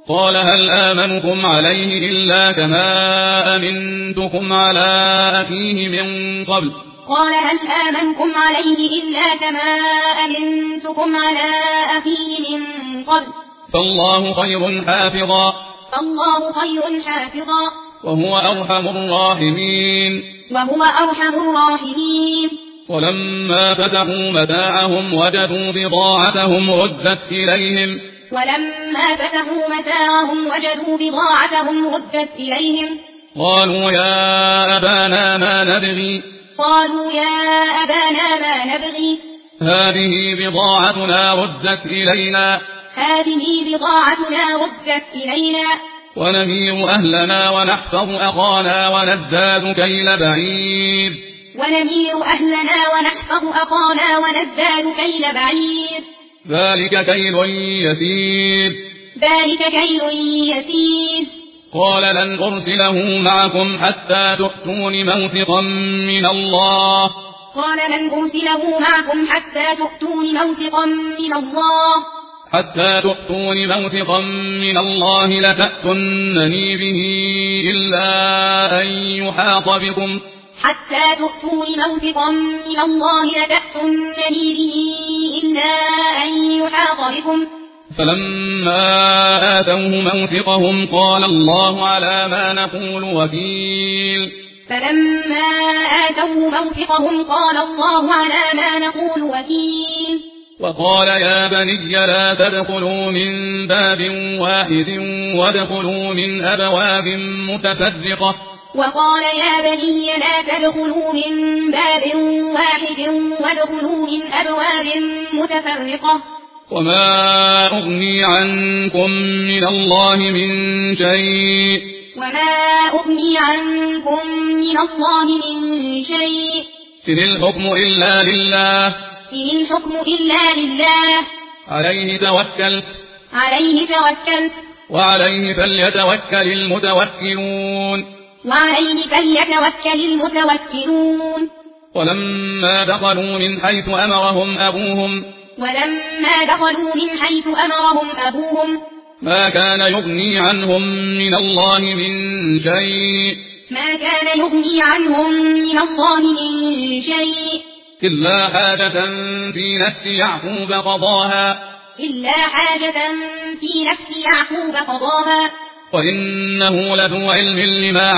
قال هل آمنكم عليه إلا كما أمنتكم على أخيه من قبل قال هل آمنكم عليه إلا كما أمنتكم على أخيه من قبل فالله خير حافظا وهو أرحم الراحمين ولما فتحوا متاعهم وجدوا بضاعتهم ردت إليهم قالوا يا أبانا ما نبغي هذه بضاعتنا ردت إلينا ونمير أهلنا ونحفظ أخانا ونزداد كيل بعير ذلك كيل يسير قال لن أرسله معكم حتى تؤتون موثقا من الله لتأتونني به إلا أن يحاط بكم فلما آتوه موثقهم قال الله على ما نقول وكيل وقال يا بني لا تدخلوا من باب واحد وادخلوا من أبواب متفرقة وما أغني عنكم من الله من شيء إن الحكم إلا لله عليه توكلت وعليه فليتوكل المتوكلون ولما دخلوا من حيث أمرهم أبوهم ما كان يغني عنهم من الله من شيء إلا حاجة في نفس يعقوب قضاها وإنه لذو علم لما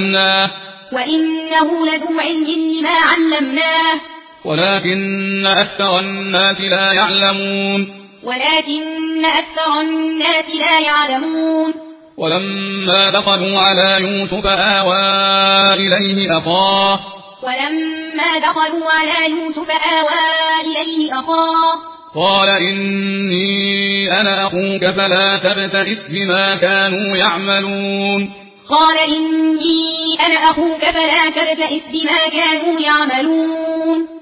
علمناه ولكن أكثر الناس لا يعلمون ولما دخلوا على يوسف آوى إليه أخاه قال إني أنا أخوك فلا تبتئس بما كانوا يعملون